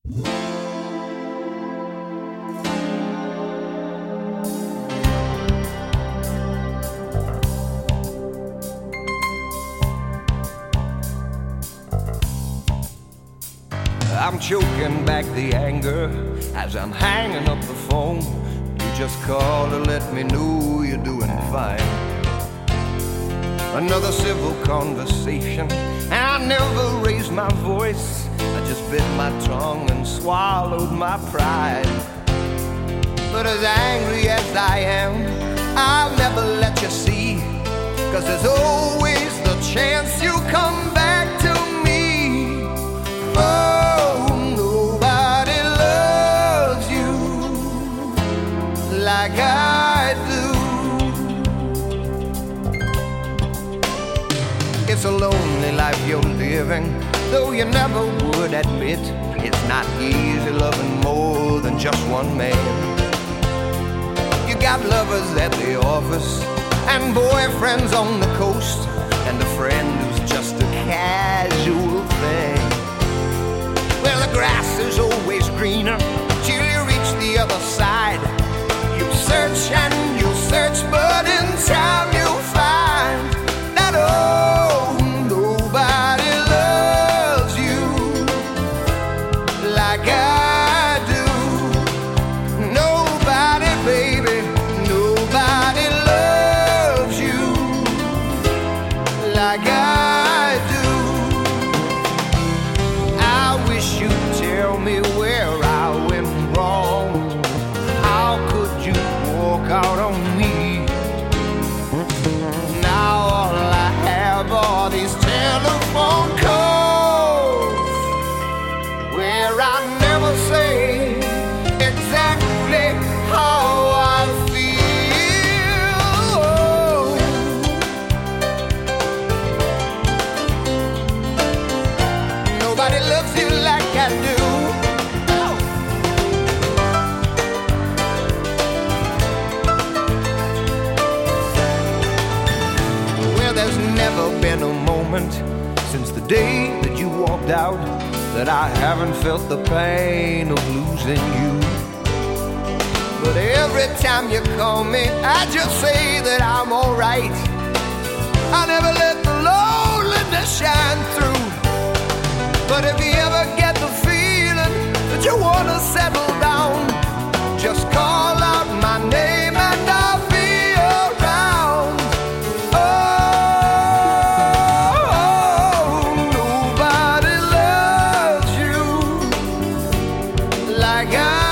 I'm choking back the anger as I'm hanging up the phone. You just called to let me know you're doing fine. Another civil conversation, and I never raised my voice. I just bit my tongue and swallowed my pride. But as angry as I am, I'll never let you see, 'cause there's always the chance you come back to me. Oh, nobody loves you like I do. It's a lonely life you're living, though you never would admit. It's not easy loving more than just one man. You got lovers at the office, and boyfriends on the coast, and a friend who's just a casual thing. Well, the grass is always greener till you reach the other side. You search and you search, but in time you'll find that nobody loves you like I do. Nobody, baby, nobody loves you like I do. I wish you'd tell me where I went wrong. How could you walk out on me? Now all I have are these telephone calls where I never say exactly how I feel. Nobody loves you like I do. Well, there's never been a moment since the day that you walked out that I haven't felt the pain of losing you. But every time you call me, I just say that I'm alright. I never let the loneliness shine through. But if you ever get the feeling that you wanna settle down, just call out my name and I'll be around. Oh, nobody loves you like I